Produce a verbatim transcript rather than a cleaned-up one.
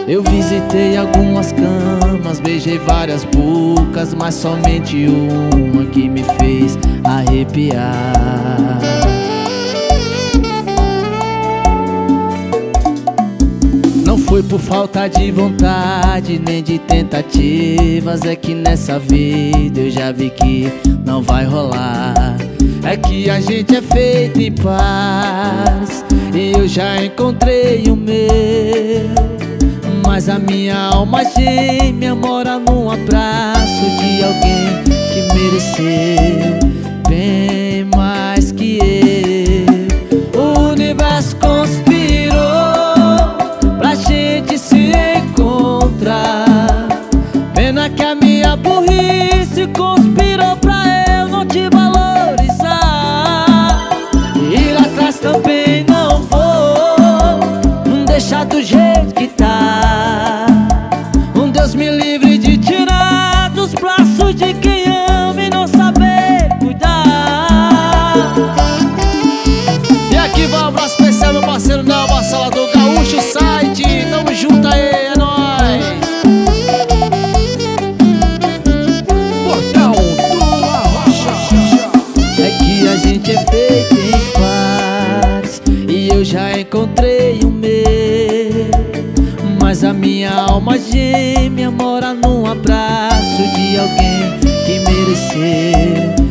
Eu visitei algumas camas, beijei várias bocas, mas somente uma que me fez arrepiar. Não foi por falta de vontade, nem de tentativas, é que nessa vida eu já vi que não vai rolar. É que a gente é feito em paz, e eu já encontrei o meu, mas a minha alma gêmea mora num abraço de alguém que mereceu bem mais que eu. O universo conspirou pra gente se encontrar. Pena que a minha burrice conspirou pra eu não te valorizar. Ir atrás também não vou deixar do jeito que tá. Um Deus me livre de tirar dos braços de quem ama e não saber cuidar. E aqui vai um abraço especial, meu parceiro Nel Barçala do Gaúcho Site. Tamo junto aí, é nóis. Portal do Arrocha. É que a gente é feito em paz, e eu já encontrei o meu, mas a minha alma gêmea mora num abraço de alguém que mereceu